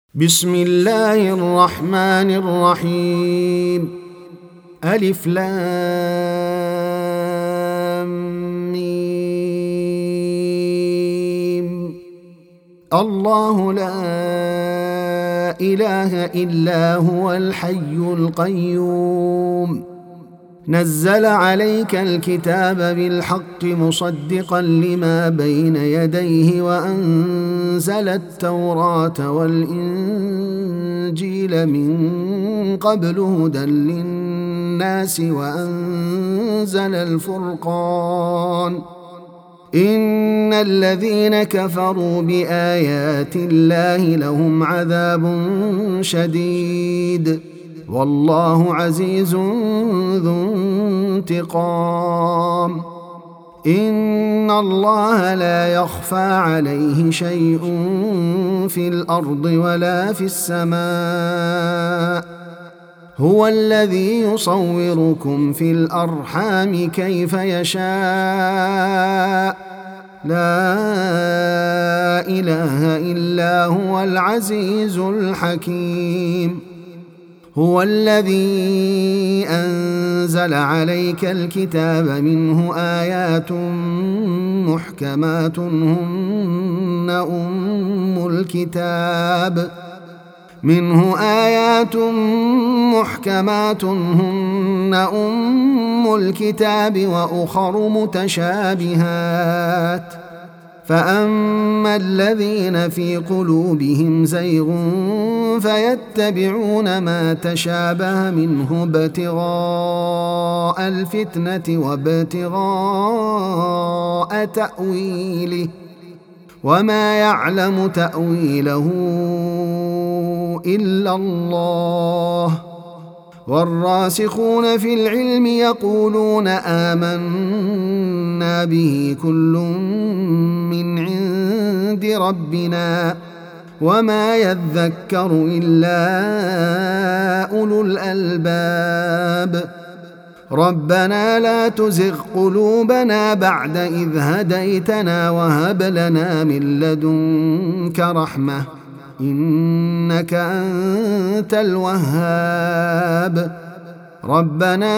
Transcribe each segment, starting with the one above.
بسم الله الرحمن الرحيم. ألف لام ميم. الله لا إله إلا هو الحي القيوم نزل عليك الكتاب بالحق مصدقا لما بين يديه وأنزل التوراة والإنجيل من قبل هدى للناس وأنزل الفرقان إن الذين كفروا بآيات الله لهم عذاب شديد والله عزيز ذو انتقام. إن الله لا يخفى عليه شيء في الأرض ولا في السماء هو الذي يصوركم في الأرحام كيف يشاء لا إله إلا هو العزيز الحكيم. هو الذي أنزل عليك الكتاب منه آيات محكمات هن أم الكتاب وأخر متشابهات فأما الذين في قلوبهم زيغ فيتبعون ما تشابه منه ابتغاء الفتنة وابتغاء تأويله وما يعلم تأويله إلا الله والراسخون في العلم يقولون آمنا به كل من عند ربنا وما يذكر إلا أولو الألباب. ربنا لا تزغ قلوبنا بعد إذ هديتنا وهب لنا من لدنك رحمة إنك أنت الوهاب. ربنا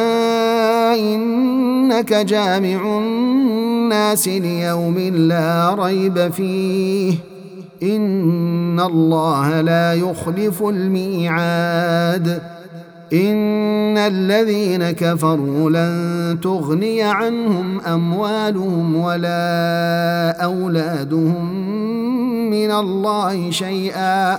إنك جامع الناس ليوم لا ريب فيه إن الله لا يخلف الميعاد. إن الذين كفروا لن تغني عنهم أموالهم ولا أولادهم من الله شيئا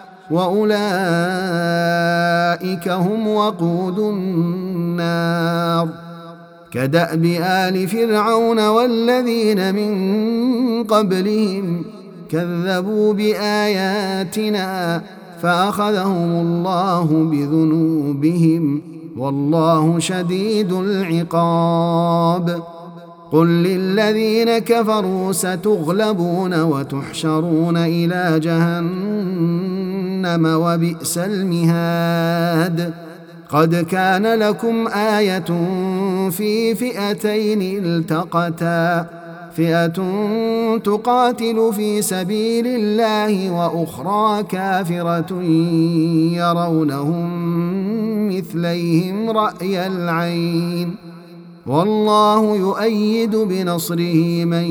وأولئك هم وقود النار. كدأب آل فرعون والذين من قبلهم كذبوا بآياتنا فأخذهم الله بذنوبهم والله شديد العقاب. قل للذين كفروا ستغلبون وتحشرون إلى جهنم وبئس المهاد. قد كان لكم آية في فئتين التقتا فئة تقاتل في سبيل الله وأخرى كافرة يرونهم مثليهم رأي العين والله يؤيد بنصره من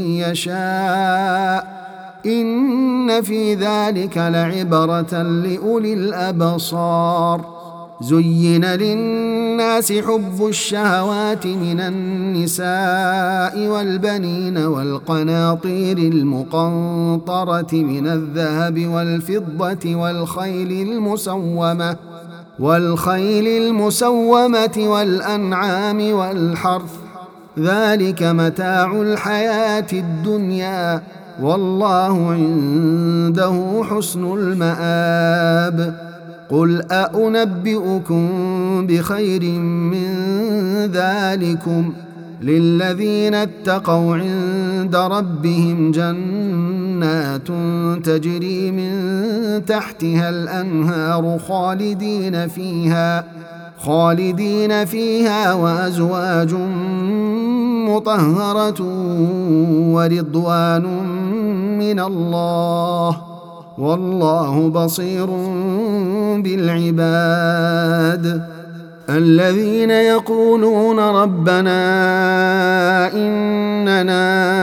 يشاء إن في ذلك لعبرة لأولي الأبصار. زين للناس حب الشهوات من النساء والبنين والقناطير المقنطرة من الذهب والفضة والخيل المسومة والأنعام والحرث ذلك متاع الحياة الدنيا والله عنده حسن المآب. قل أأنبئكم بخير من ذلكم للذين اتقوا عند ربهم جنات تجري من تحتها الأنهار خالدين فيها وأزواج مطهرة ورضوان من الله والله بصير بالعباد. الذين يقولون ربنا إننا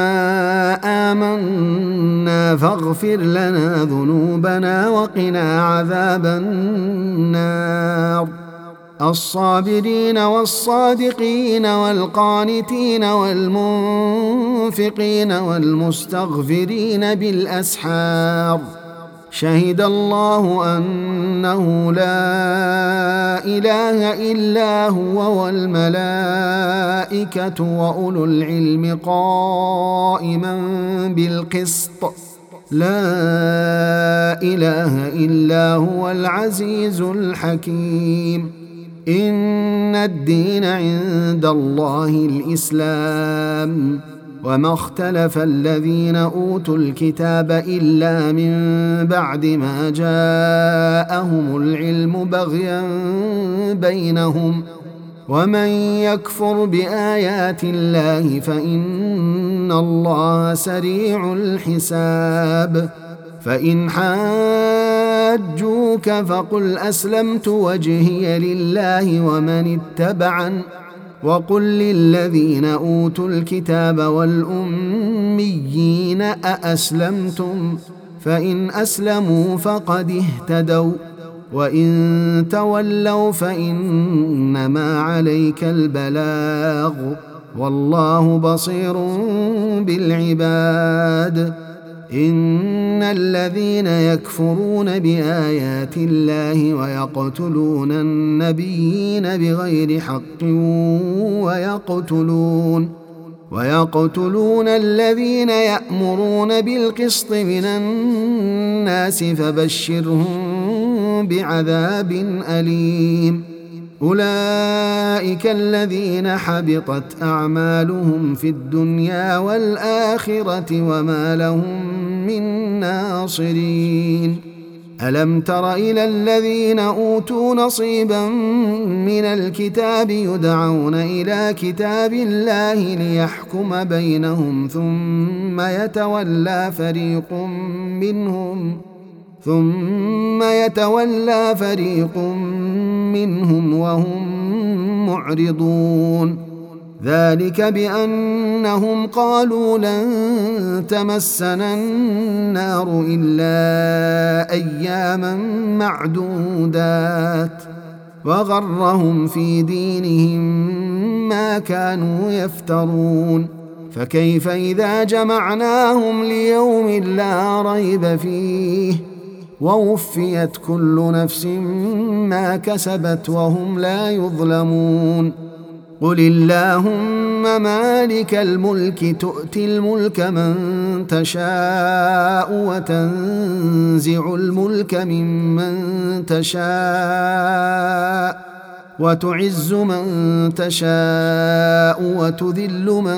آمنا فاغفر لنا ذنوبنا وقنا عذاب النار. الصابرين والصادقين والقانتين والمنفقين والمستغفرين بالأسحار. شهد الله أنه لا إله إلا هو والملائكة وأولو العلم قائما بالقسط. لا إله إلا هو العزيز الحكيم. إن الدين عند الله الإسلام، وما اختلف الذين أوتوا الكتاب إلا من بعد ما جاءهم العلم بغيا بينهم. ومن يكفر بآيات الله فإن الله سريع الحساب. فإن حاجوك فقل أسلمت وجهي لله ومن اتبعن، وقل للذين أوتوا الكتاب والأميين أأسلمتم؟ فإن أسلموا فقد اهتدوا، وإن تولوا فإنما عليك البلاغ، والله بصير بالعباد. إن الذين يكفرون بآيات الله ويقتلون النبيين بغير حق ويقتلون الذين يأمرون بالقسط من الناس فبشرهم بعذاب أليم. أولئك الذين حبطت أعمالهم في الدنيا والآخرة وما لهم من ناصرين. ألم تر إلى الذين أوتوا نصيبا من الكتاب يدعون إلى كتاب الله ليحكم بينهم ثم يتولى فريق منهم وهم معرضون. ذلك بأنهم قالوا لن تمسنا النار إلا أياما معدودات، وغرهم في دينهم ما كانوا يفترون. فكيف إذا جمعناهم ليوم لا ريب فيه ووفيت كل نفس ما كسبت وهم لا يظلمون. قل اللهم مالك الملك تؤتي الملك من تشاء وتنزع الملك ممن تشاء وتعز من تشاء وتذل من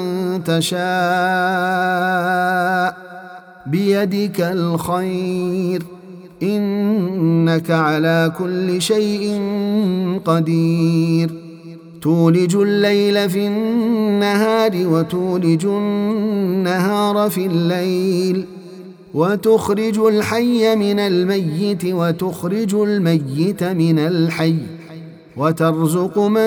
تشاء بيدك الخير إنك على كل شيء قدير. تولج الليل في النهار وتولج النهار في الليل، وتخرج الحي من الميت وتخرج الميت من الحي، وترزق من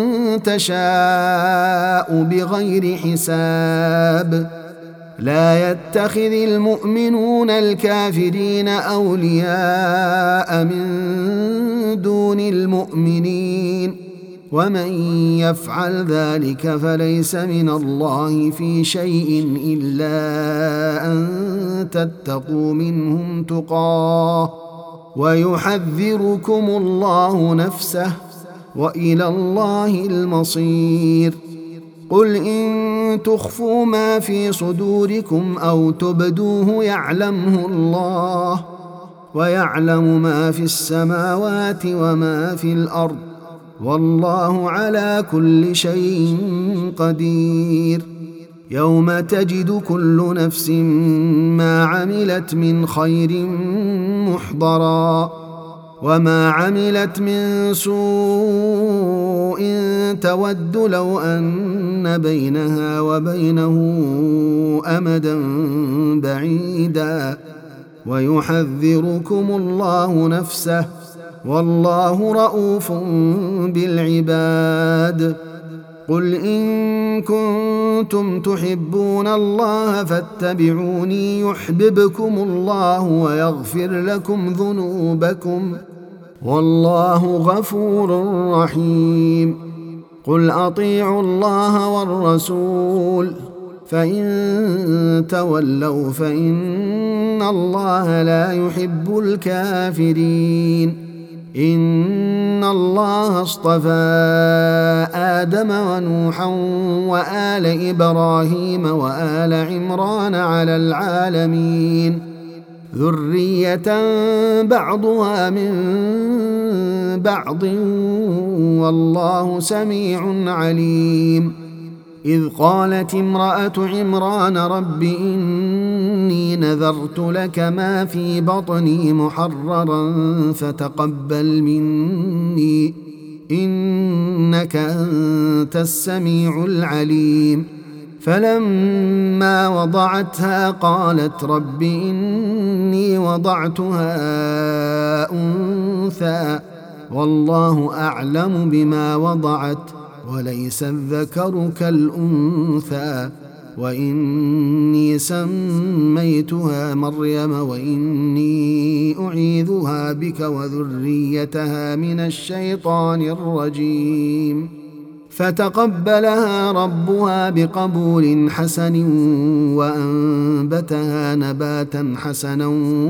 تشاء بغير حساب. لا يتخذ المؤمنون الكافرين أولياء من دون المؤمنين، ومن يفعل ذلك فليس من الله في شيء إلا أن تتقوا منهم تقاه، ويحذركم الله نفسه، وإلى الله المصير. قل إن تخفوا ما في صدوركم أو تبدوه يعلمه الله، ويعلم ما في السماوات وما في الأرض، والله على كل شيء قدير. يوم تجد كل نفس ما عملت من خير محضرا، وما عملت من سوء تود لو أن بينها وبينه أمدا بعيدا، ويحذركم الله نفسه والله رءوف بالعباد. قل إن كنتم تحبون الله فاتبعوني يحببكم الله ويغفر لكم ذنوبكم والله غفور رحيم. قل أطيعوا الله والرسول فإن تولوا فإن الله لا يحب الكافرين. إن الله اصطفى آدم ونوحا وآل إبراهيم وآل عمران على العالمين ذرية بعضها من بعض والله سميع عليم. إذ قالت امرأة عمران رب إني نذرت لك ما في بطني محررا فتقبل مني إنك أنت السميع العليم. فلما وضعتها قالت رب إني وضعتها أنثى والله أعلم بما وضعت وليس الذكر كالأنثى وإني سميتها مريم وإني أعيذها بك وذريتها من الشيطان الرجيم. فتقبلها ربها بقبول حسن وأنبتها نباتا حسنا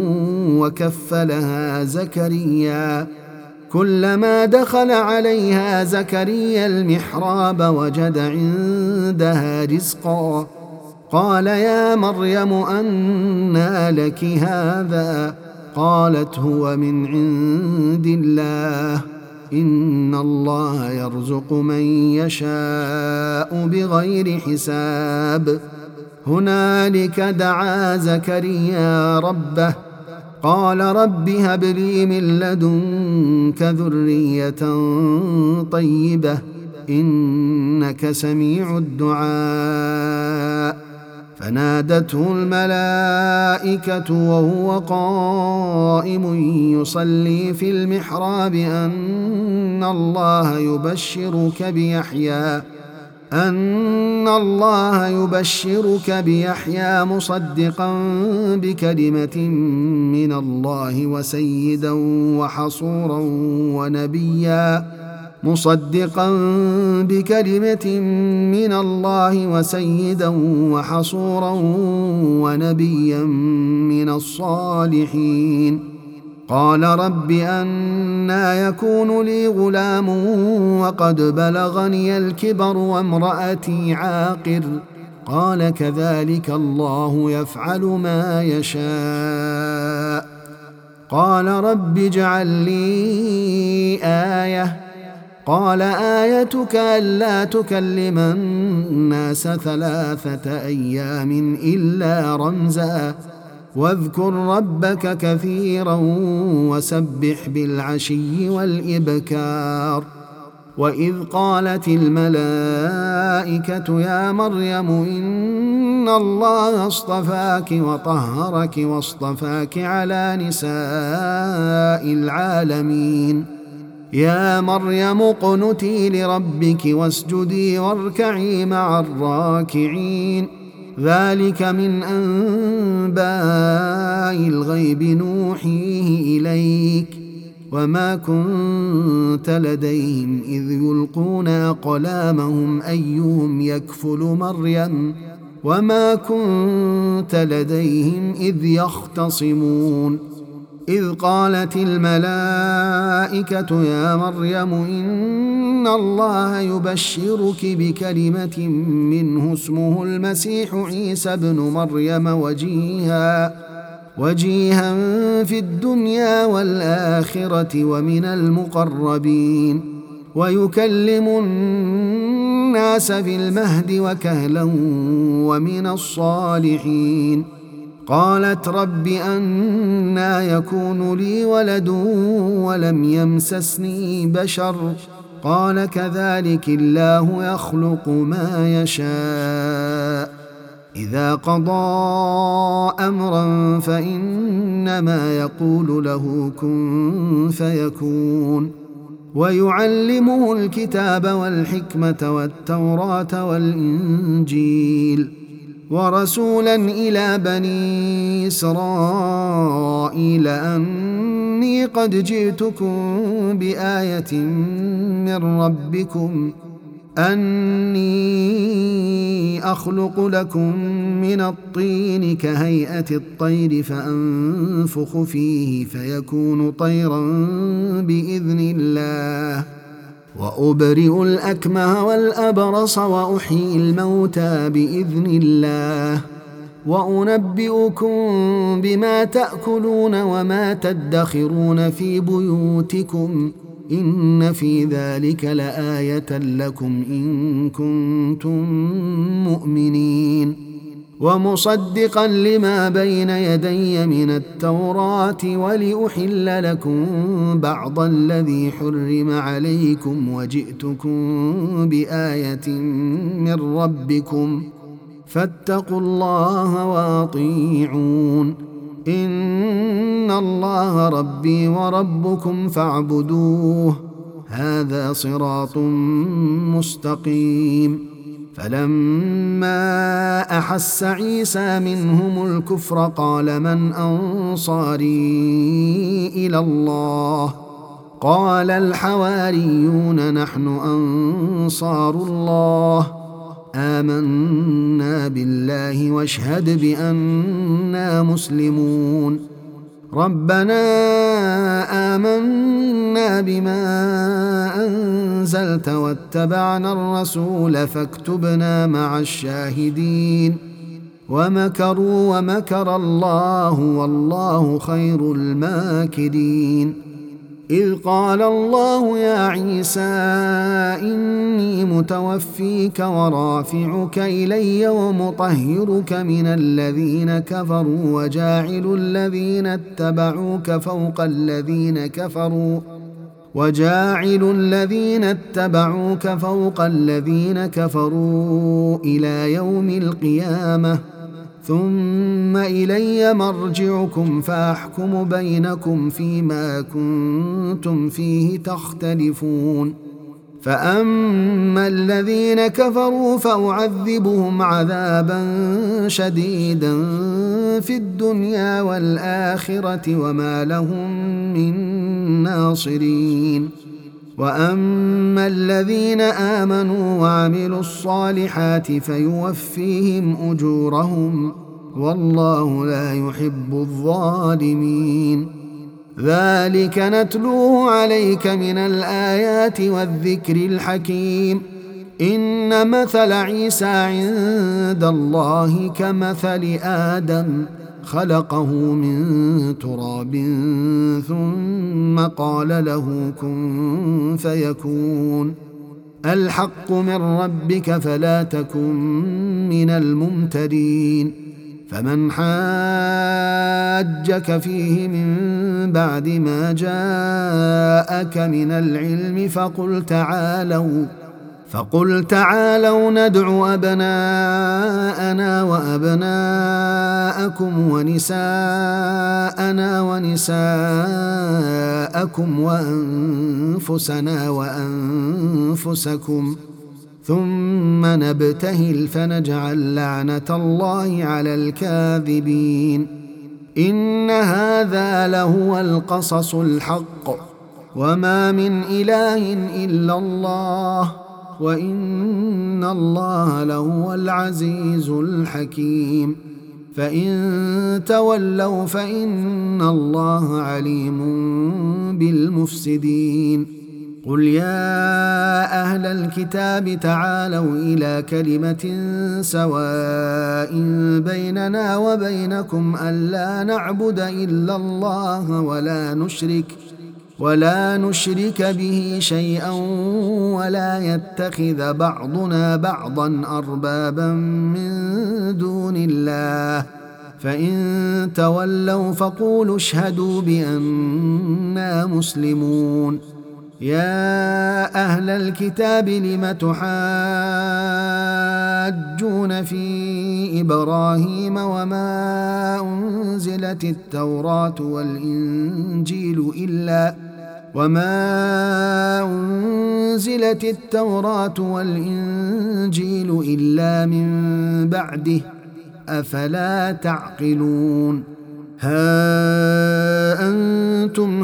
وكفلها زكريا. كلما دخل عليها زكريا المحراب وجد عندها رزقا قال يا مريم أنى لك هذا قالت هو من عند الله إن الله يرزق من يشاء بغير حساب. هنالك دعا زكريا ربه قال رب هب لي من لدنك ذرية طيبة إنك سميع الدعاء. فنادته الملائكة وهو قائم يصلي في المحراب أن الله يبشرك بيحيى مصدقا بكلمة من الله وسيدا وحصورا ونبيا من الصالحين. قال رب أنى يكون لي غلام وقد بلغني الكبر وامرأتي عاقر قال كذلك الله يفعل ما يشاء. قال رب اجعل لي آية قال آيتك ألا تكلم الناس 3 أيام إلا رمزا واذكر ربك كثيرا وسبح بالعشي والإبكار. وإذ قالت الملائكة يا مريم إن الله اصطفاك وطهرك واصطفاك على نساء العالمين يا مريم اقنتي لربك واسجدي واركعي مع الراكعين. ذلك من أنباء الغيب نوحيه إليك وما كنت لديهم إذ يلقون أقلامهم أيهم يكفل مريم وما كنت لديهم إذ يختصمون. إذ قالت الملائكة يا مريم إن الله يبشرك بكلمة منه اسمه المسيح عيسى ابن مريم وجيها في الدنيا والآخرة ومن المقربين ويكلم الناس في المهد وكهلا ومن الصالحين. قالت رب أنى يكون لي ولد ولم يمسسني بشر قال كذلك الله يخلق ما يشاء إذا قضى أمرا فإنما يقول له كن فيكون. ويعلمه الكتاب والحكمة والتوراة والإنجيل، ورسولا إلى بني إسرائيل أني قد جئتكم بآية من ربكم أني أخلق لكم من الطين كهيئة الطير فأنفخ فيه فيكون طيرا بإذن الله، وأبرئ الأكمه والأبرص وأحيي الموتى بإذن الله، وأنبئكم بما تأكلون وما تدخرون في بيوتكم إن في ذلك لآية لكم إن كنتم مؤمنين. ومصدقا لما بين يدي من التوراة ولأحل لكم بعض الذي حرم عليكم وجئتكم بآية من ربكم فاتقوا الله وأطيعون. إن الله ربي وربكم فاعبدوه هذا صراط مستقيم. فلما أحس عيسى منهم الكفر قال من أنصاري إلى الله؟ قال الحواريون نحن أنصار الله آمنا بالله واشهد بأننا مسلمون. ربنا آمنا بما أنزلت واتبعنا الرسول فاكتبنا مع الشاهدين. ومكروا ومكر الله والله خير الماكرين. إذ قال الله يا عيسى إني متوفيك ورافعك إلي ومطهرك من الذين كفروا وجاعل الذين اتبعوك فوق الذين كفروا إلى يوم القيامة ثم إلي مرجعكم فأحكم بينكم فيما كنتم فيه تختلفون. فأما الذين كفروا فأعذبهم عذابا شديدا في الدنيا والآخرة وما لهم من ناصرين. وأما الذين آمنوا وعملوا الصالحات فيوفيهم أجورهم والله لا يحب الظالمين. ذلك نتلوه عليك من الآيات والذكر الحكيم. إن مثل عيسى عند الله كمثل آدم خلقه من تراب ثم قال له كن فيكون. الحق من ربك فلا تكن من الممترين. فمن حاجك فيه من بعد ما جاءك من العلم فقل تعالوا ندع أبناءنا وأبناءكم ونساءنا ونساءكم وأنفسنا وأنفسكم ثم نبتهل فنجعل لعنة الله على الكاذبين. إن هذا لهو القصص الحق وما من إله إلا الله وإن الله لهو العزيز الحكيم. فإن تولوا فإن الله عليم بالمفسدين. قل يا أهل الكتاب تعالوا إلى كلمة سواء بيننا وبينكم ألا نعبد إلا الله ولا نشرك به شيئا ولا يتخذ بعضنا بعضا أربابا من دون الله. فإن تولوا فقولوا اشهدوا بأننا مسلمون. يا أهل الكتاب لم تحاجون يحاجون في إبراهيم وما أنزلت التوراة والإنجيل إلا من بعده أفلا تعقلون ها أنتم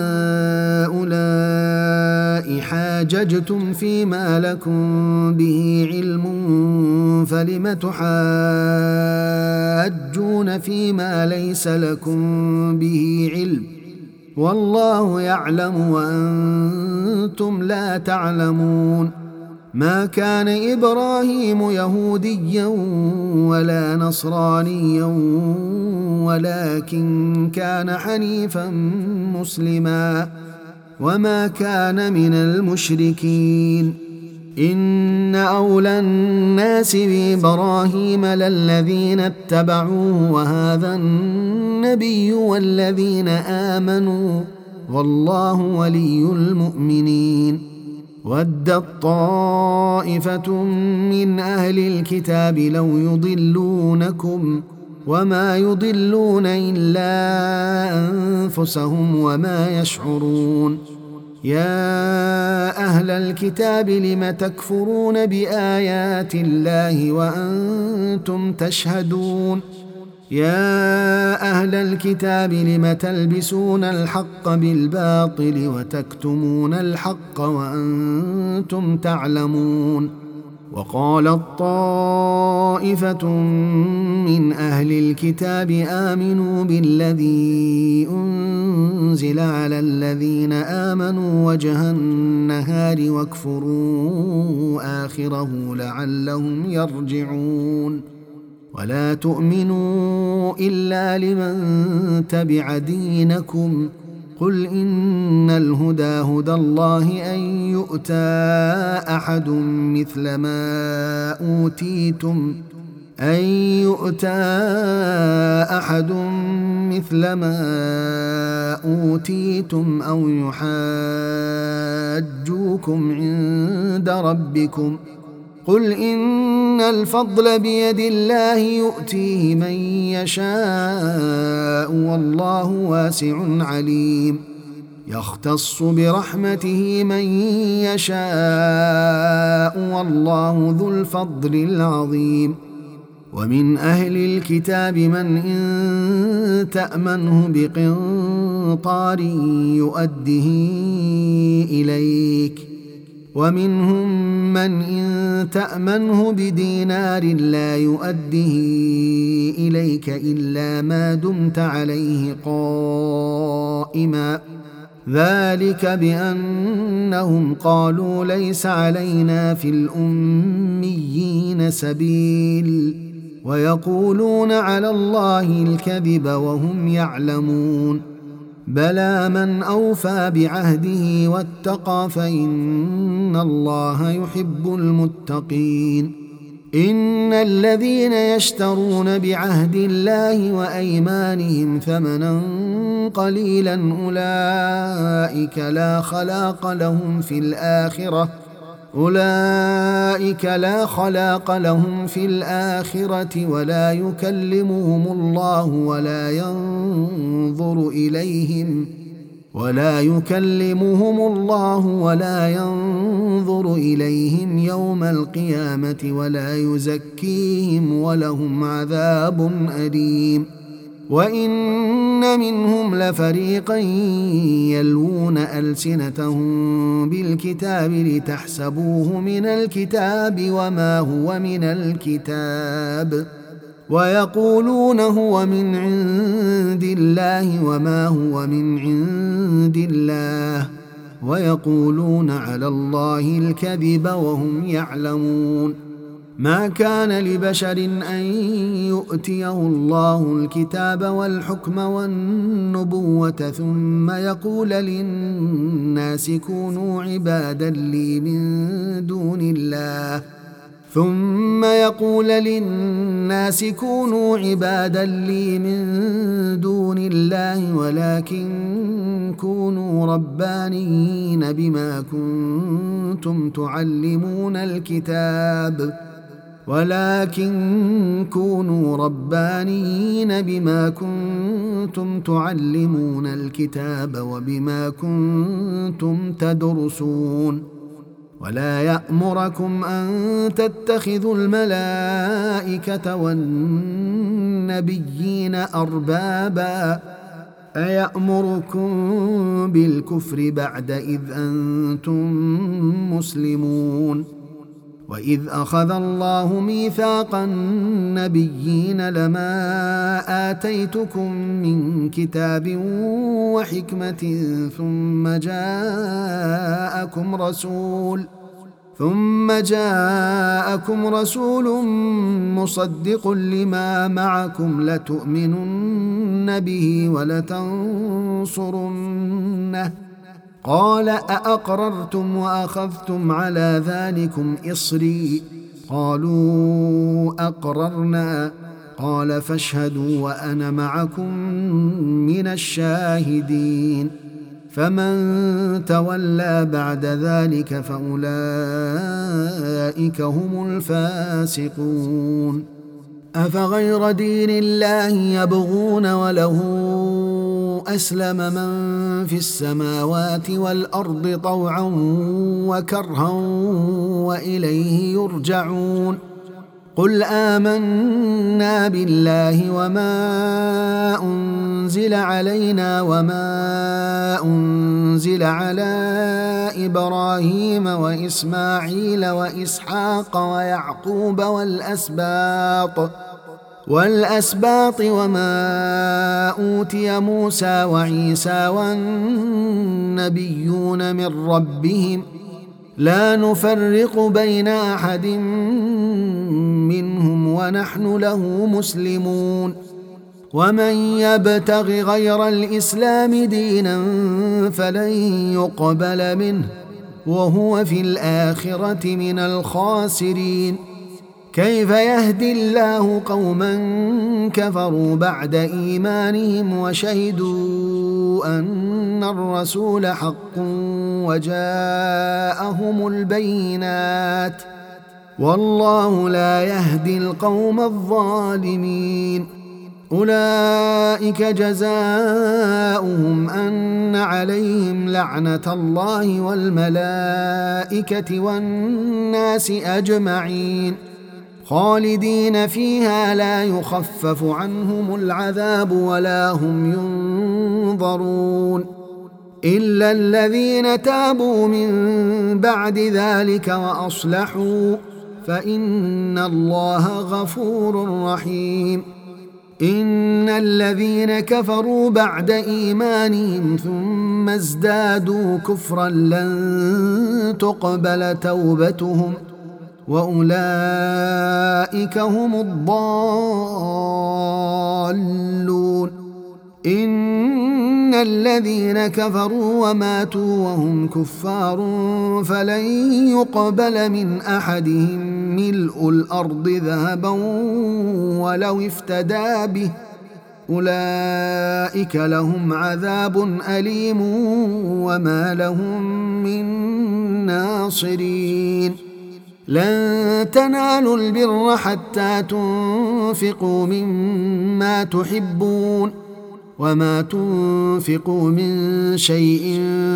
هؤلاء حاججتم فيما لكم به علم فلم تحاجون فيما ليس لكم به علم والله يعلم وأنتم لا تعلمون ما كان إبراهيم يهوديا ولا نصرانيا ولكن كان حنيفا مسلما وما كان من المشركين إن أولى الناس بإبراهيم للذين اتبعوه وهذا النبي والذين آمنوا والله ولي المؤمنين ودت طائفة من أهل الكتاب لو يضلونكم وما يضلون إلا أنفسهم وما يشعرون يا أهل الكتاب لم تكفرون بآيات الله وأنتم تشهدون يا أهل الكتاب لم تلبسون الحق بالباطل وتكتمون الحق وأنتم تعلمون وقالت طائفة من أهل الكتاب آمنوا بالذي أنزل على الذين آمنوا وجه النهار واكفروا آخره لعلهم يرجعون ولا تؤمنوا إلا لمن تبع دينكم قل إن الهدى هدى الله أن يؤتى أحد مثل ما أوتيتم أو يحاجوكم عند ربكم قل إن الفضل بيد الله يؤتيه من يشاء والله واسع عليم يختص برحمته من يشاء والله ذو الفضل العظيم ومن أهل الكتاب من إن تأمنه بقنطار يؤده إليك ومنهم من إن تأمنه بدينار لا يؤده إليك إلا ما دمت عليه قائما ذلك بأنهم قالوا ليس علينا في الأميين سبيل ويقولون على الله الكذب وهم يعلمون بلى من أوفى بعهده واتقى فإن الله يحب المتقين إن الذين يشترون بعهد الله وأيمانهم ثمنا قليلا أولئك لا خلاق لهم في الآخرة ولا يكلمهم الله ولا ينظر إليهم يوم القيامة ولا يزكيهم ولهم عذاب أليم وإن منهم لفريقا يلوون ألسنتهم بالكتاب لتحسبوه من الكتاب وما هو من الكتاب ويقولون هو من عند الله وما هو من عند الله ويقولون على الله الكذب وهم يعلمون ما كان لبشر أن يؤتيه الله الكتاب والحكم والنبوة ثم يقول للناس كونوا عبادا لي من دون الله ولكن كونوا ربانيين بما كنتم تعلمون الكتاب ولكن كونوا ربانيين بما كنتم تعلمون الكتاب وبما كنتم تدرسون ولا يأمركم أن تتخذوا الملائكة والنبيين أربابا أيأمركم بالكفر بعد إذ أنتم مسلمون وإذ أخذ الله ميثاق النبيين لما آتيتكم من كتاب وحكمة ثم جاءكم رسول مصدق لما معكم لتؤمنن به ولتنصرنه قال أأقررتم وأخذتم على ذلكم إصري قالوا أقررنا قال فاشهدوا وأنا معكم من الشاهدين فمن تولى بعد ذلك فأولئك هم الفاسقون أفغير دين الله يبغون وله أسلم من في السماوات والأرض طوعا وكرها وإليه يرجعون قل آمنا بالله وما أنزل علينا وما أنزل على إبراهيم وإسماعيل وإسحاق ويعقوب والأسباط وما أوتي موسى وعيسى والنبيون من ربهم لا نفرق بين أحد منهم ونحن له مسلمون ومن يبتغ غير الإسلام دينا فلن يقبل منه وهو في الآخرة من الخاسرين كيف يهدي الله قوما كفروا بعد إيمانهم وشهدوا أن الرسول حق وجاءهم البينات والله لا يهدي القوم الظالمين أولئك جزاؤهم أن عليهم لعنة الله والملائكة والناس أجمعين خالدين فيها لا يخفف عنهم العذاب ولا هم ينظرون إلا الذين تابوا من بعد ذلك وأصلحوا فإن الله غفور رحيم إن الذين كفروا بعد إيمانهم ثم ازدادوا كفرا لن تقبل توبتهم وأولئك هم الضالون إن الذين كفروا وماتوا وهم كفار فلن يقبل من أحدهم ملء الأرض ذهبا ولو افتدى به أولئك لهم عذاب أليم وما لهم من ناصرين لن تنالوا البر حتى تنفقوا مما تحبون وما تنفقوا من شيء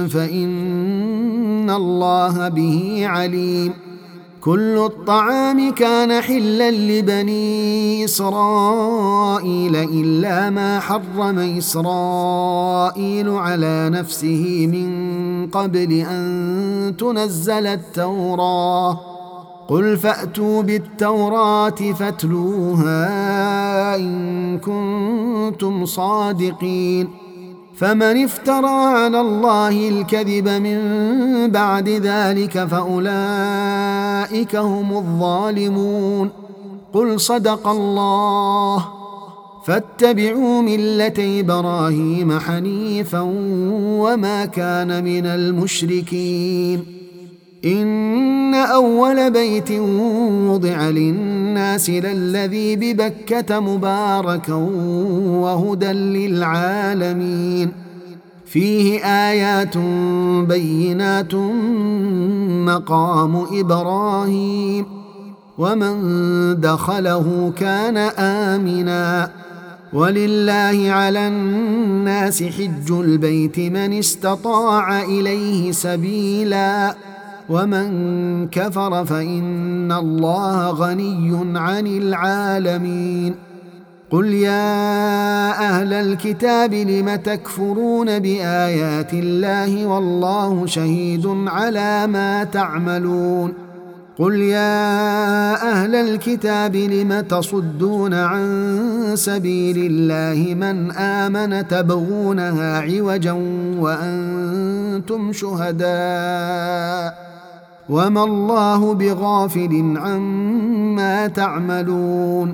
فإن الله به عليم كل الطعام كان حلا لبني إسرائيل إلا ما حرم إسرائيل على نفسه من قبل أن تنزل التوراة قل فأتوا بالتوراة فاتلوها إن كنتم صادقين فمن افترى على الله الكذب من بعد ذلك فأولئك هم الظالمون قل صدق الله فاتبعوا ملة إبراهيم حنيفا وما كان من المشركين إن أول بيت وضع للناس للذي ببكة مباركا وهدى للعالمين فيه آيات بينات مقام إبراهيم ومن دخله كان آمنا. ولله على الناس حج البيت من استطاع إليه سبيلا ومن كفر فإن الله غني عن العالمين. قل يا أهل الكتاب لم تكفرون بآيات الله والله شهيد على ما تعملون. قل يا أهل الكتاب لم تصدون عن سبيل الله من آمن تبغونها عوجا وأنتم شهداء وما الله بغافل عما تعملون.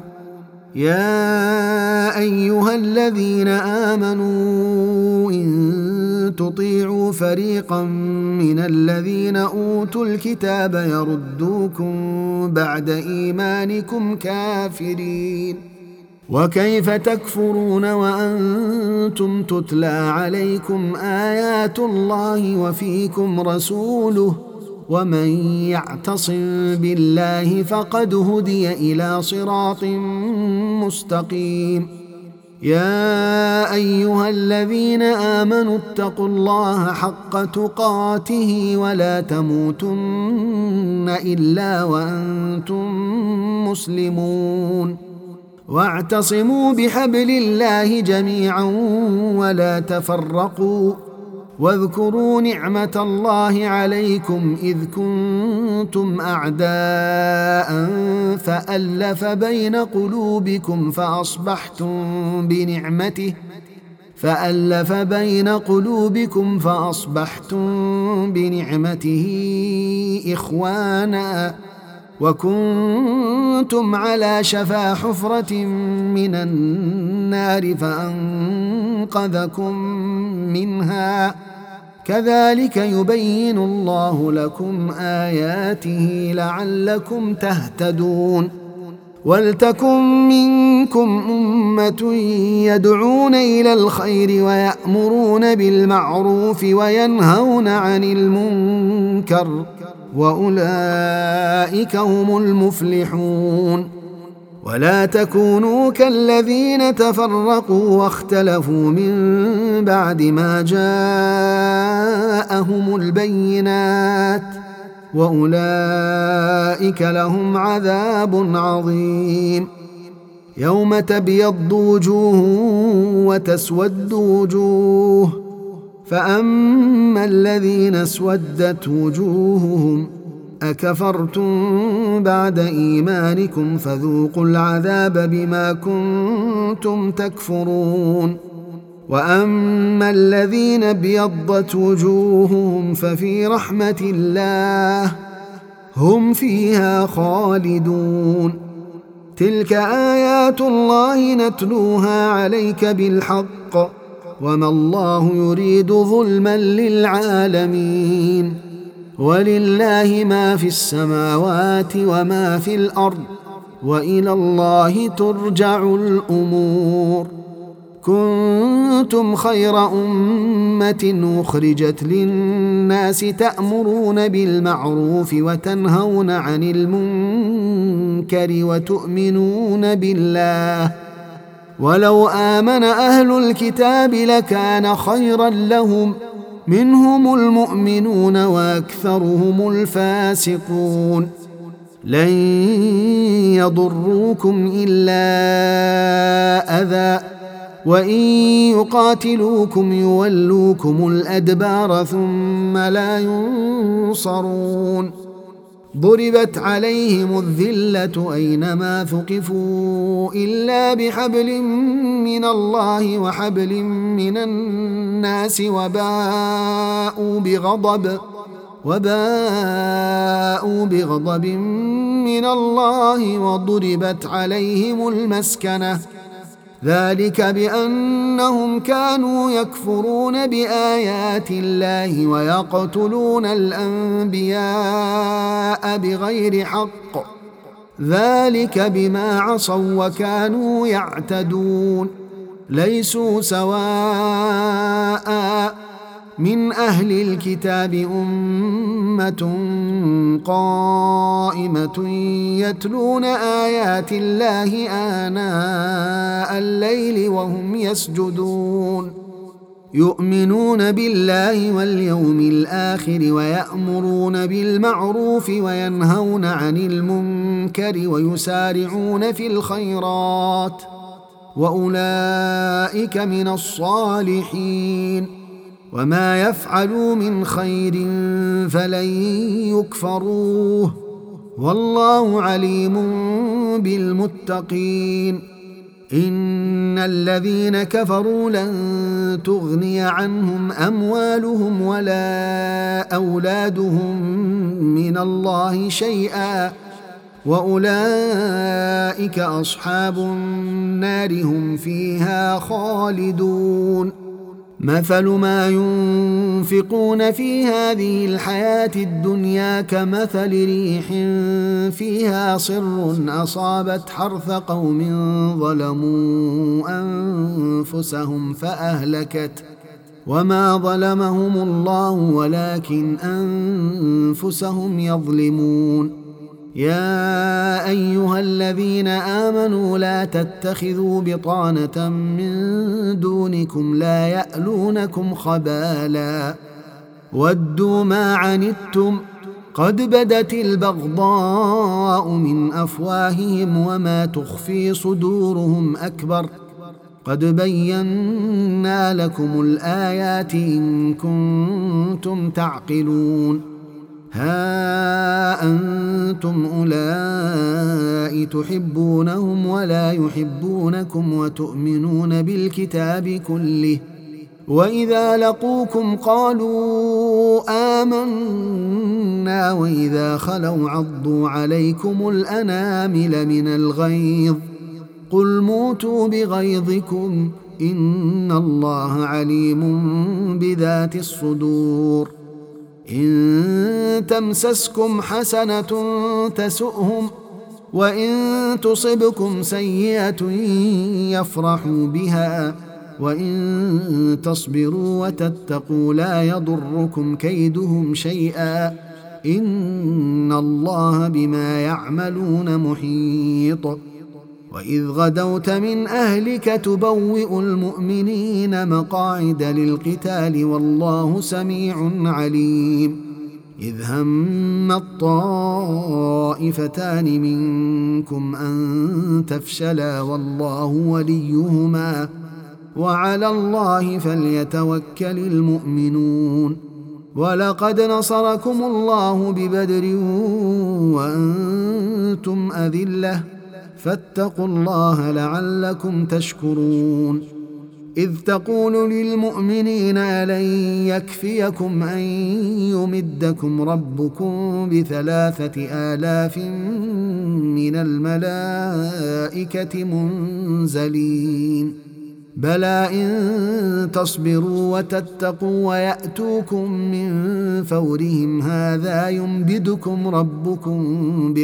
يا أيها الذين آمنوا إن تطيعوا فريقا من الذين أوتوا الكتاب يردوكم بعد إيمانكم كافرين. وكيف تكفرون وأنتم تتلى عليكم آيات الله وفيكم رسوله ومن يعتصم بالله فقد هدي إلى صراط مستقيم. يا أيها الذين آمنوا اتقوا الله حق تقاته ولا تموتن إلا وأنتم مسلمون. واعتصموا بحبل الله جميعا ولا تفرقوا واذكروا نعمة الله عليكم إذ كنتم أعداء فألف بين قلوبكم فأصبحتم بنعمته إخوانا وكنتم على شفا حفرة من النار فأنقذكم منها. كذلك يبين الله لكم آياته لعلكم تهتدون. ولتكن منكم أمة يدعون إلى الخير ويأمرون بالمعروف وينهون عن المنكر وأولئك هم المفلحون. ولا تكونوا كالذين تفرقوا واختلفوا من بعد ما جاءهم البينات وأولئك لهم عذاب عظيم. يوم تبيض وجوه وتسود وجوه فأما الذين اسودت وجوههم أكفرتم بعد إيمانكم فذوقوا العذاب بما كنتم تكفرون. وأما الذين ابيضت وجوههم ففي رحمة الله هم فيها خالدون. تلك آيات الله نتلوها عليك بالحق وما الله يريد ظلما للعالمين. ولله ما في السماوات وما في الأرض وإلى الله ترجع الأمور. كنتم خير أمة أخرجت للناس تأمرون بالمعروف وتنهون عن المنكر وتؤمنون بالله. ولو آمن أهل الكتاب لكان خيرا لهم منهم المؤمنون وأكثرهم الفاسقون. لن يضروكم إلا أذى وإن يقاتلوكم يولوكم الأدبار ثم لا ينصرون. ضربت عليهم الذلة أينما ثقفوا إلا بحبل من الله وحبل من الناس وباءوا بغضب من الله وضربت عليهم المسكنة. ذلك بأنهم كانوا يكفرون بآيات الله ويقتلون الأنبياء بغير حق. ذلك بما عصوا وكانوا يعتدون. ليسوا سواء من أهل الكتاب أمة قائمة يتلون آيات الله آناء الليل وهم يسجدون يؤمنون بالله واليوم الآخر ويأمرون بالمعروف وينهون عن المنكر ويسارعون في الخيرات وأولئك من الصالحين وما يفعلوا من خير فلن يكفروه والله عليم بالمتقين إن الذين كفروا لن تغني عنهم أموالهم ولا أولادهم من الله شيئا وأولئك أصحاب النار هم فيها خالدون مثل ما ينفقون في هذه الحياة الدنيا كمثل ريح فيها صر أصابت حرث قوم ظلموا أنفسهم فأهلكت وما ظلمهم الله ولكن أنفسهم يظلمون يا أيها الذين آمنوا لا تتخذوا بطانة من دونكم لا يألونكم خبالا ودوا ما عنتم قد بدت البغضاء من أفواههم وما تخفي صدورهم أكبر قد بينا لكم الآيات إن كنتم تعقلون ها أنتم أولئك تحبونهم ولا يحبونكم وتؤمنون بالكتاب كله وإذا لقوكم قالوا آمنا وإذا خلوا عضوا عليكم الأنامل من الغيظ قل موتوا بغيظكم إن الله عليم بذات الصدور إن تمسسكم حسنة تسؤهم وإن تصبكم سيئة يفرحوا بها وإن تصبروا وتتقوا لا يضركم كيدهم شيئا إن الله بما يعملون محيط وإذ غدوت من أهلك تبوئ المؤمنين مقاعد للقتال والله سميع عليم إذ هم الطائفتان منكم أن تفشلا والله وليهما وعلى الله فليتوكل المؤمنون ولقد نصركم الله ببدر وأنتم أذلة فاتقوا الله لعلكم تشكرون إذ تقول للمؤمنين ألن يكفيكم أن يمدكم ربكم ب3,000 من الملائكة منزلين بلى إن تصبروا وتتقوا ويأتوكم من فورهم هذا يمددكم ربكم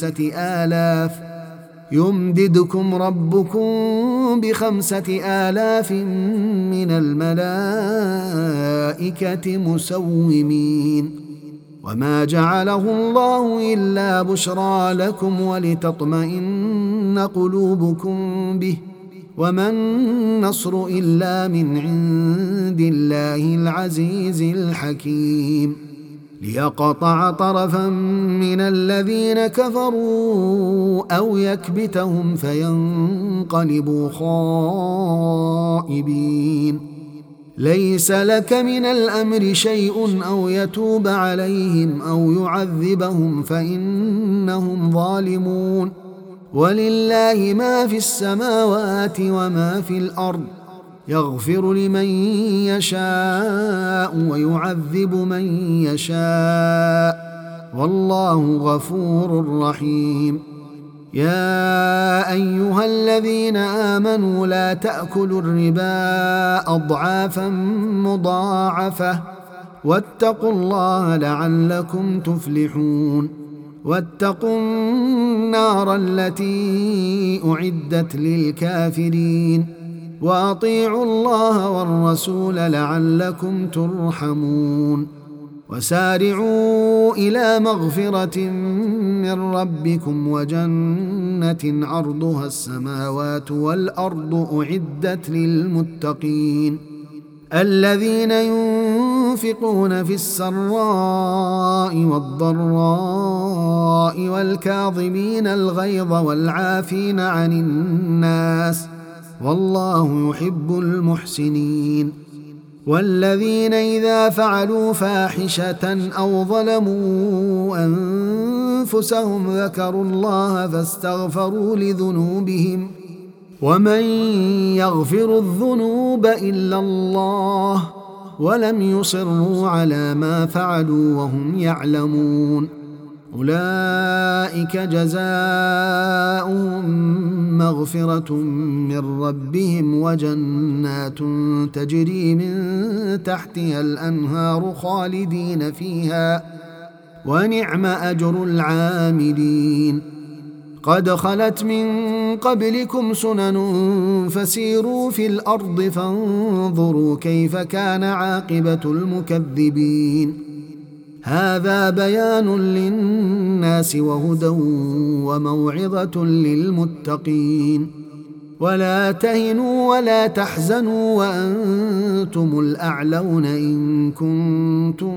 ب5,000 من الملائكة مسومين وما جعله الله إلا بشرى لكم ولتطمئن قلوبكم به وما النصر إلا من عند الله العزيز الحكيم ليقطع طرفا من الذين كفروا أو يكبتهم فينقلبوا خائبين ليس لك من الأمر شيء أو يتوب عليهم أو يعذبهم فإنهم ظالمون ولله ما في السماوات وما في الأرض يغفر لمن يشاء ويعذب من يشاء والله غفور رحيم يا أيها الذين آمنوا لا تأكلوا الربا أضعافا مضاعفة واتقوا الله لعلكم تفلحون واتقوا النار التي أعدت للكافرين وأطيعوا الله والرسول لعلكم ترحمون وسارعوا إلى مغفرة من ربكم وجنة عرضها السماوات والأرض أعدت للمتقين الذين ينفقون في السراء والضراء والكاظمين الغيظ والعافين عن الناس والله يحب المحسنين والذين إذا فعلوا فاحشة أو ظلموا أنفسهم ذكروا الله فاستغفروا لذنوبهم ومن يغفر الذنوب إلا الله ولم يصروا على ما فعلوا وهم يعلمون أولئك جزاؤهم مغفرة من ربهم وجنات تجري من تحتها الأنهار خالدين فيها ونعم أجر العاملين قد خلت من قبلكم سنن فسيروا في الأرض فانظروا كيف كان عاقبة المكذبين هذا بيان للناس وهدى وموعظة للمتقين ولا تهنوا ولا تحزنوا وأنتم الأعلون إن كنتم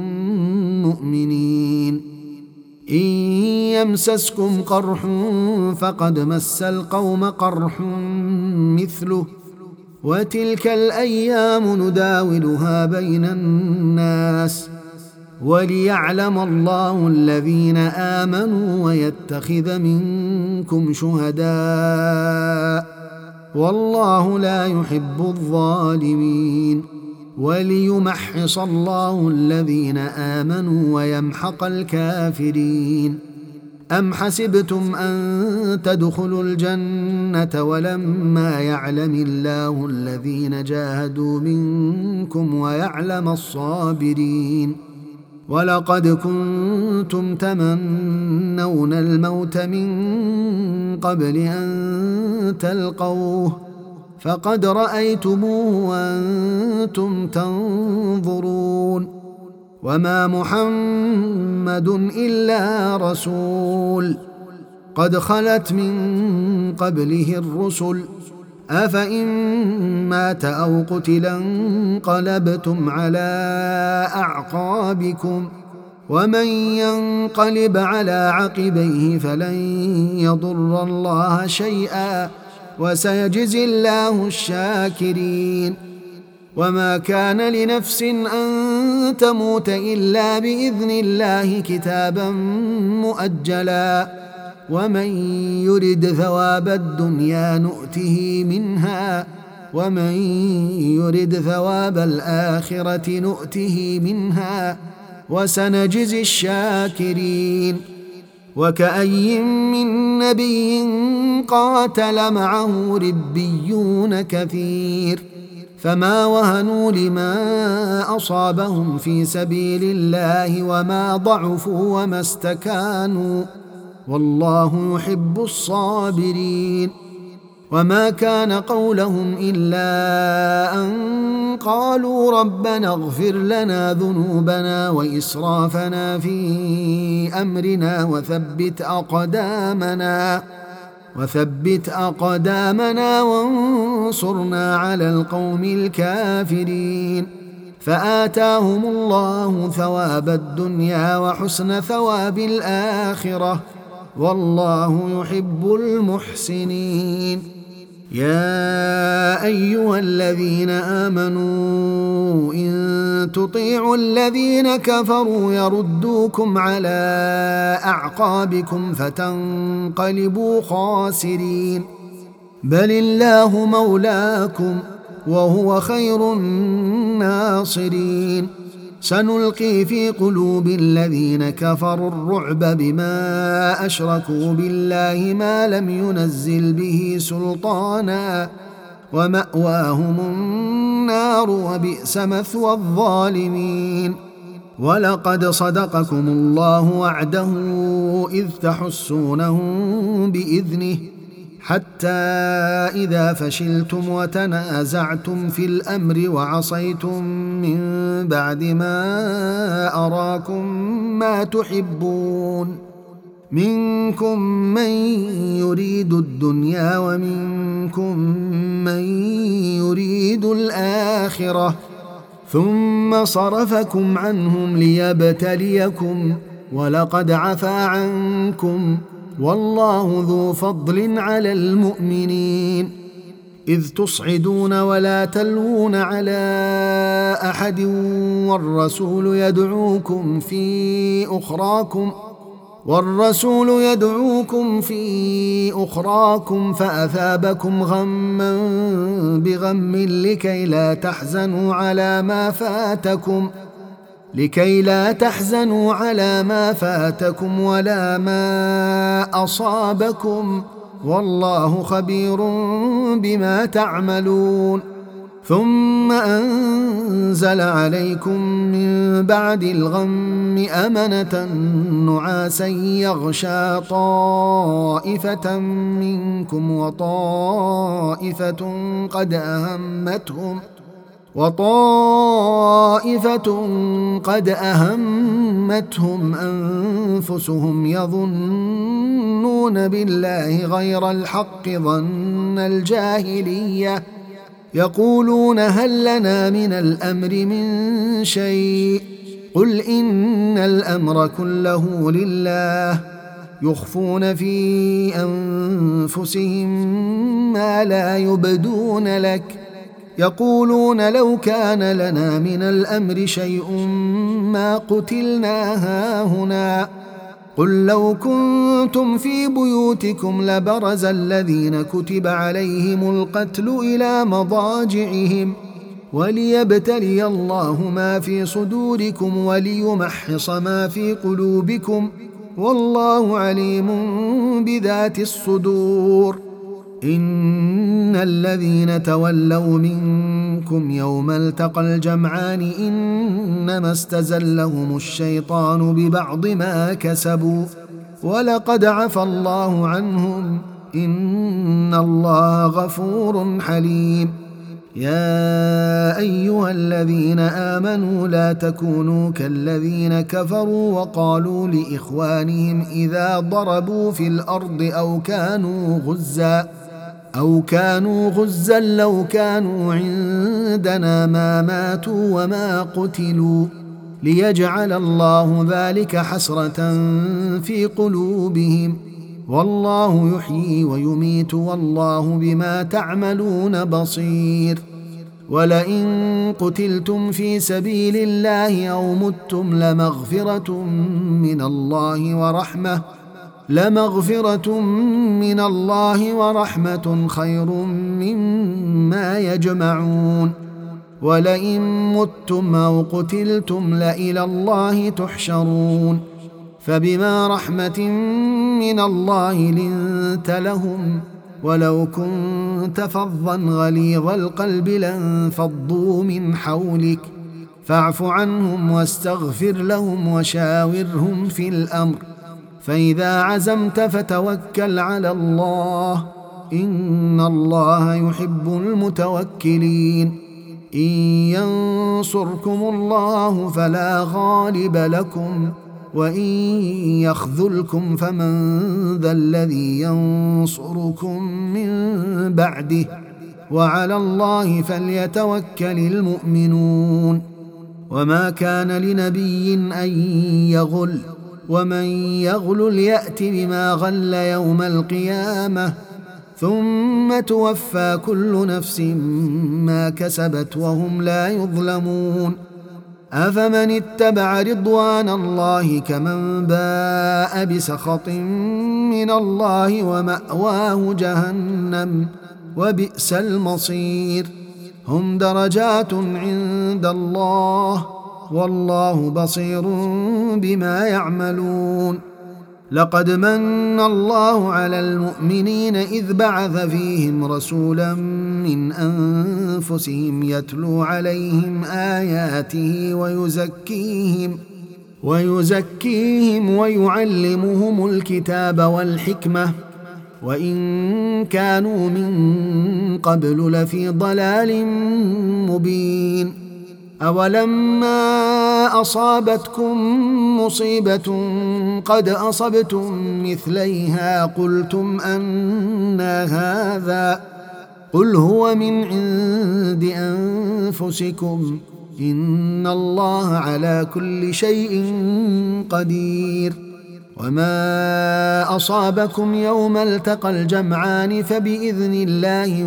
مؤمنين إن يمسسكم قرح فقد مس القوم قرح مثله وتلك الأيام نداولها بين الناس وليعلم الله الذين آمنوا ويتخذ منكم شهداء والله لا يحب الظالمين وليمحص الله الذين آمنوا ويمحق الكافرين أم حسبتم أن تدخلوا الجنة ولما يعلم الله الذين جاهدوا منكم ويعلم الصابرين ولقد كنتم تمنون الموت من قبل أن تلقوه فقد رأيتموه وأنتم تنظرون وما محمد إلا رسول قد خلت من قبله الرسل أفإن مات أو قتل انقلبتم على أعقابكم ومن ينقلب على عقبيه فلن يضر الله شيئا وسيجزي الله الشاكرين وما كان لنفس أن تموت إلا بإذن الله كتابا مؤجلا ومن يرد ثواب الدنيا نؤته منها ومن يرد ثواب الآخرة نؤته منها وسنجزي الشاكرين وكأي من نبي قاتل معه ربيون كثير فما وهنوا لما أصابهم في سبيل الله وما ضعفوا وما استكانوا والله يحب الصابرين وما كان قولهم إلا أن قالوا ربنا اغفر لنا ذنوبنا وإسرافنا في أمرنا وثبت أقدامنا وانصرنا على القوم الكافرين فآتاهم الله ثواب الدنيا وحسن ثواب الآخرة والله يحب المحسنين يا أيها الذين آمنوا إن تطيعوا الذين كفروا يردوكم على أعقابكم فتنقلبوا خاسرين بل الله مولاكم وهو خير الناصرين سنلقي في قلوب الذين كفروا الرعب بما أشركوا بالله ما لم ينزل به سلطانا ومأواهم النار وبئس مثوى الظالمين ولقد صدقكم الله وعده إذ تحسونهم بإذنه حتى إذا فشلتم وتنازعتم في الأمر وعصيتم من بعد ما أراكم ما تحبون منكم من يريد الدنيا ومنكم من يريد الآخرة ثم صرفكم عنهم ليبتليكم ولقد عفا عنكم والله ذو فضل على المؤمنين إذ تصعدون ولا تلوون على أحد والرسول يدعوكم في أخراكم فأثابكم غما بغم لكي لا تحزنوا على ما فاتكم ولا ما أصابكم والله خبير بما تعملون ثم أنزل عليكم من بعد الغم أمنة نعاسا يغشى طائفة منكم وطائفة قد أهمتهم أنفسهم يظنون بالله غير الحق ظن الجاهلية يقولون هل لنا من الأمر من شيء قل إن الأمر كله لله يخفون في أنفسهم ما لا يبدون لك يقولون لو كان لنا من الأمر شيء ما قتلنا هاهنا قل لو كنتم في بيوتكم لبرز الذين كتب عليهم القتل إلى مضاجعهم وليبتلي الله ما في صدوركم وليمحص ما في قلوبكم والله عليم بذات الصدور إن الذين تولوا منكم يوم التقى الجمعان إنما استزلهم الشيطان ببعض ما كسبوا ولقد عفى الله عنهم إن الله غفور حليم يا أيها الذين آمنوا لا تكونوا كالذين كفروا وقالوا لإخوانهم إذا ضربوا في الأرض أو كانوا غزا لو كانوا عندنا ما ماتوا وما قتلوا ليجعل الله ذلك حسرة في قلوبهم والله يحيي ويميت والله بما تعملون بصير ولئن قتلتم في سبيل الله أو متم لمغفرة من الله ورحمة خير مما يجمعون ولئن متم أو قتلتم لإلى الله تحشرون فبما رحمة من الله لنت لهم ولو كنت فظا غليظ القلب لانفضوا من حولك فاعف عنهم واستغفر لهم وشاورهم في الأمر فإذا عزمت فتوكل على الله إن الله يحب المتوكلين إن ينصركم الله فلا غالب لكم وإن يخذلكم فمن ذا الذي ينصركم من بعده وعلى الله فليتوكل المؤمنون وما كان لنبي أن يغل ومن يغل يأت بما غل يوم القيامة ثم توفى كل نفس ما كسبت وهم لا يظلمون أفمن اتبع رضوان الله كمن باء بسخط من الله ومأواه جهنم وبئس المصير هم درجات عند الله والله بصير بما يعملون لقد من الله على المؤمنين إذ بعث فيهم رسولا من أنفسهم يتلو عليهم آياته ويزكيهم ويعلمهم الكتاب والحكمة وإن كانوا من قبل لفي ضلال مبين. أولما أصابتكم مصيبة قد أصبتم مثليها قلتم أنى هذا قل هو من عند أنفسكم إن الله على كل شيء قدير. وما أصابكم يوم التقى الجمعان فبإذن الله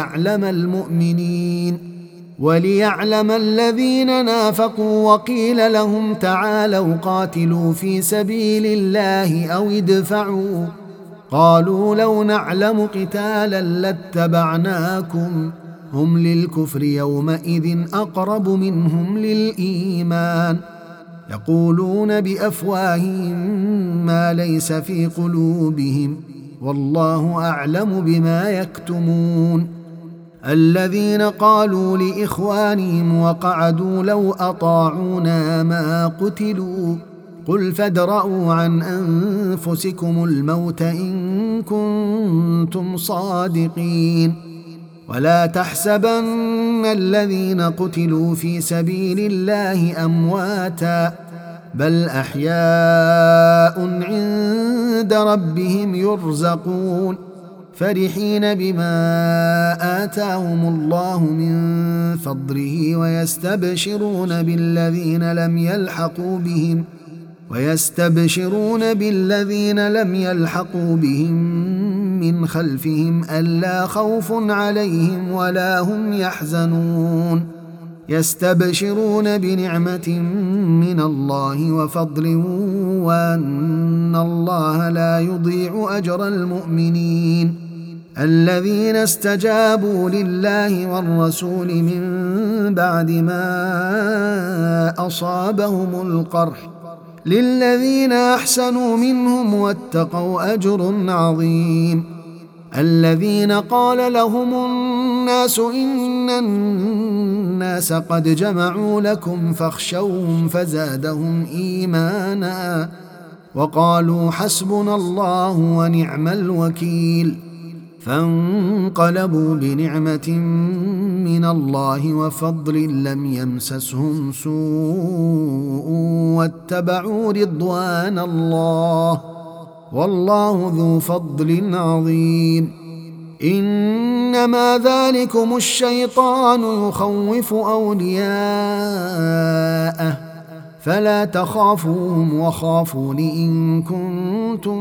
وليعلم الذين نافقوا وقيل لهم تعالوا قاتلوا في سبيل الله أو ادفعوا قالوا لو نعلم قتالا لاتبعناكم هم للكفر يومئذ أقرب منهم للإيمان يقولون بأفواههم ما ليس في قلوبهم والله أعلم بما يكتمون. الذين قالوا لإخوانهم وقعدوا لو أطاعونا ما قتلوا قل فادرءوا عن أنفسكم الموت إن كنتم صادقين. ولا تحسبن الذين قتلوا في سبيل الله أمواتا بل أحياء عند ربهم يرزقون فرحين بما آتاهم الله من فضله ويستبشرون بالذين لم يلحقوا بهم من خلفهم ألا خوف عليهم ولا هم يحزنون يستبشرون بنعمة من الله وفضل وأن الله لا يضيع أجر المؤمنين. الذين استجابوا لله والرسول من بعد ما أصابهم القرح للذين أحسنوا منهم واتقوا أجر عظيم. الذين قال لهم الناس إن الناس قد جمعوا لكم فاخشوهم فزادهم إيمانا وقالوا حسبنا الله ونعم الوكيل فانقلبوا بنعمة من الله وفضل لم يمسسهم سوء واتبعوا رضوان الله والله ذو فضل عظيم. إنما ذلكم الشيطان يخوف أولياءه فلا تخافوهم وخافون إن كنتم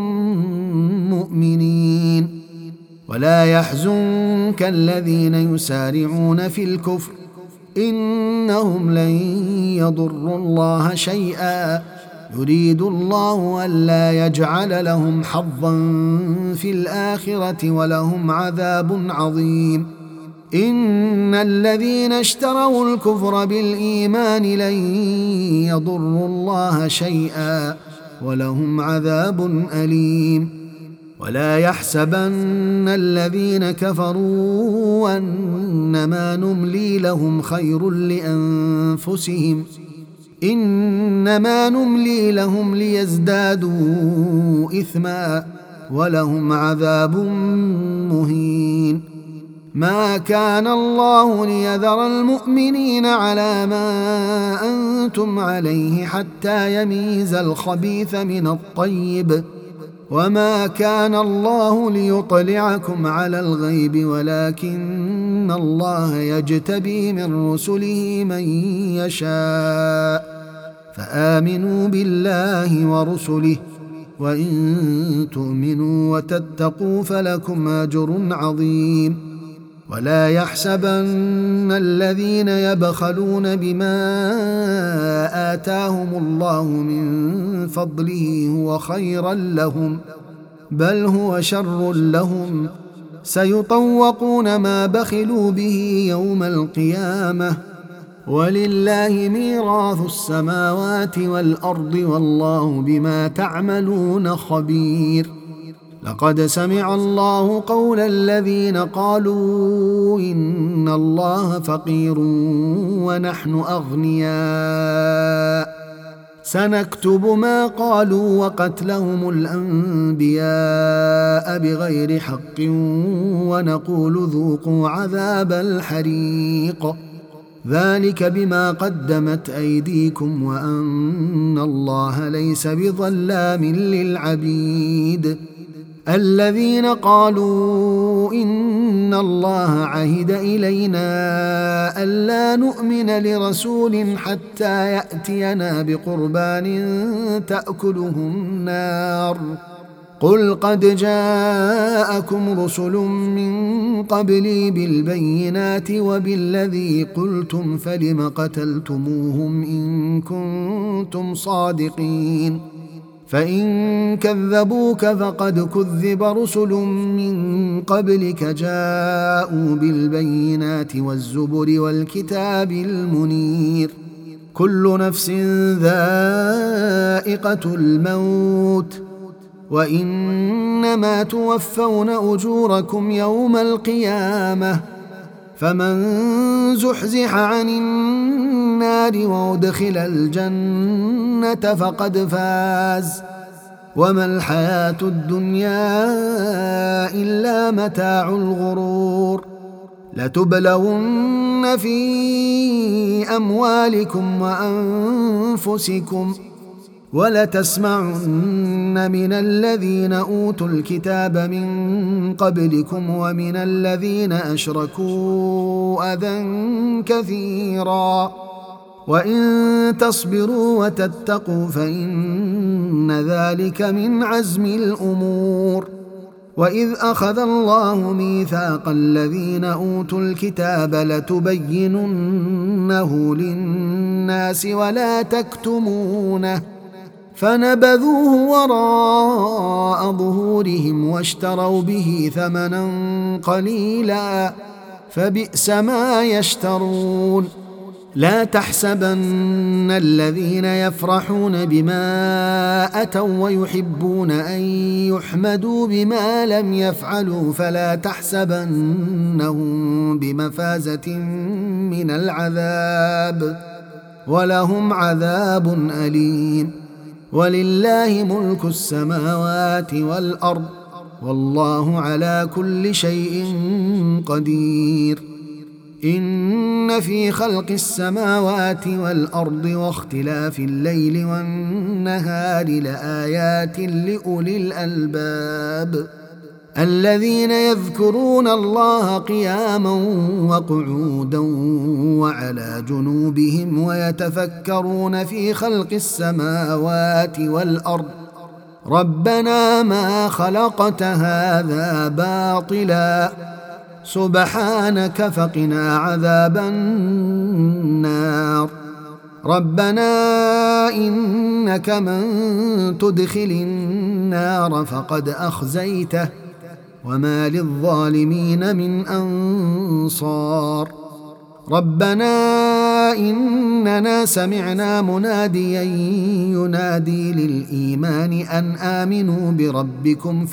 مؤمنين. ولا يحزنك الذين يسارعون في الكفر إنهم لن يضروا الله شيئا يريد الله ألا يجعل لهم حظا في الآخرة ولهم عذاب عظيم. إن الذين اشتروا الكفر بالإيمان لن يضروا الله شيئا ولهم عذاب أليم. ولا يحسبن الذين كفروا أنما نملي لهم خير لأنفسهم إنما نملي لهم ليزدادوا إثما ولهم عذاب مهين. ما كان الله ليذر المؤمنين على ما أنتم عليه حتى يميز الخبيث من الطيب وما كان الله ليطلعكم على الغيب ولكن الله يجتبي من رسله من يشاء فآمنوا بالله ورسله وإن تؤمنوا وتتقوا فلكم أجر عظيم. ولا يحسبن الذين يبخلون بما آتاهم الله من فضله هو خيرا لهم بل هو شر لهم سيطوقون ما بخلوا به يوم القيامة ولله ميراث السماوات والأرض والله بما تعملون خبير. لقد سمع الله قول الذين قالوا إن الله فقير ونحن أغنياء سنكتب ما قالوا وقتلهم الأنبياء بغير حق ونقول ذوقوا عذاب الحريق ذلك بما قدمت أيديكم وأن الله ليس بظلام للعبيد الذين قالوا إن الله عهد إلينا ألا نؤمن لرسول حتى يأتينا بقربان تأكله النار قل قد جاءكم رسل من قبلي بالبينات وبالذي قلتم فلم قتلتموهم إن كنتم صادقين فإن كذبوك فقد كذب رسل من قبلك جاءوا بالبينات والزبر والكتاب المنير كل نفس ذائقة الموت وإنما توفون أجوركم يوم القيامة فمن زحزح عن النار وأدخل الجنة فقد فاز وما الحياة الدنيا إلا متاع الغرور لتبلون في أموالكم وأنفسكم ولتسمعن من الذين أوتوا الكتاب من قبلكم ومن الذين أشركوا أذى كثيرا وإن تصبروا وتتقوا فإن ذلك من عزم الأمور وإذ أخذ الله ميثاق الذين أوتوا الكتاب لتبيننه للناس ولا تكتمونه فنبذوه وراء ظهورهم واشتروا به ثمنا قليلا فبئس ما يشترون لا تحسبن الذين يفرحون بما أتوا ويحبون أن يحمدوا بما لم يفعلوا فلا تحسبنهم بمفازة من العذاب ولهم عذاب أليم ولله ملك السماوات والأرض والله على كل شيء قدير إن في خلق السماوات والأرض واختلاف الليل والنهار لآيات لأولي الألباب الذين يذكرون الله قياما وقعودا وعلى جنوبهم ويتفكرون في خلق السماوات والأرض ربنا ما خلقت هذا باطلا سبحانك فقنا عذاب النار ربنا إنك من تدخل النار فقد أخزيته وما للظالمين من أنصار ربنا إننا سمعنا مناديا ينادي للإيمان أن آمنوا بربكم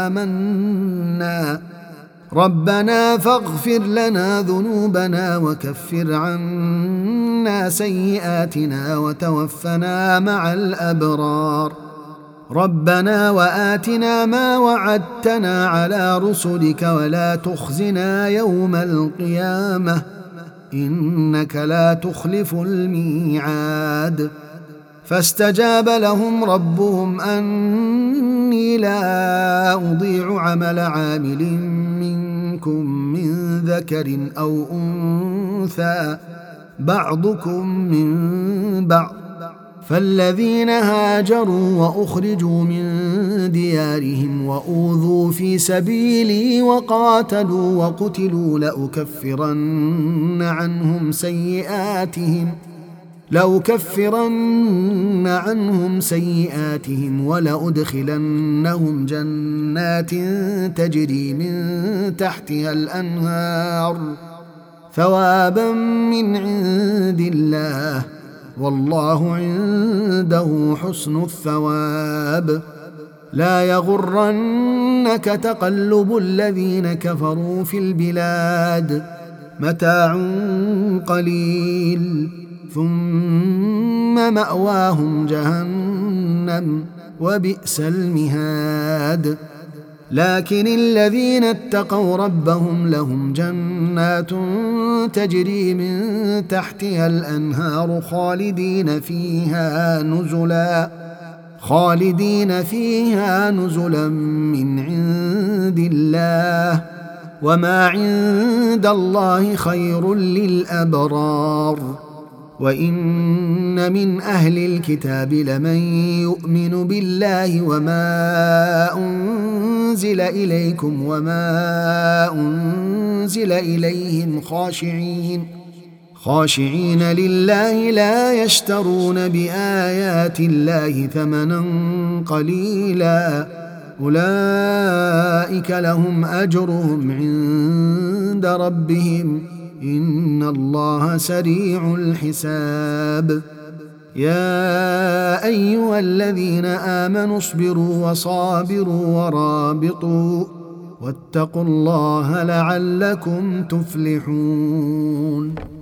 فآمنا ربنا فاغفر لنا ذنوبنا وكفر عنا سيئاتنا وتوفنا مع الأبرار ربنا وآتنا ما وعدتنا على رسلك ولا تخزنا يوم القيامة إنك لا تخلف الميعاد فاستجاب لهم ربهم أني لا أضيع عمل عامل منكم من ذكر أو أنثى بعضكم من بعض فالذين هاجروا وأخرجوا من ديارهم وأوذوا في سبيلي وقاتلوا وقتلوا لأكفرن عنهم سيئاتهم ولأدخلنهم جنات تجري من تحتها الأنهار ثوابا من عند الله والله عنده حسن الثواب لا يغرنك تقلب الذين كفروا في البلاد متاع قليل ثم مأواهم جهنم وبئس المهاد. لكن الذين اتقوا ربهم لهم جنات تجري من تحتها الأنهار خالدين فيها نزلا من عند الله، وما عند الله خير للأبرار. وإن من أهل الكتاب لمن يؤمن بالله وما أنزل إليكم وما أنزل إليهم خاشعين لله لا يشترون بآيات الله ثمنا قليلا، أولئك لهم أجرهم عند ربهم إن الله سريع الحساب. يا أيها الذين آمنوا اصبروا وصابروا ورابطوا واتقوا الله لعلكم تفلحون.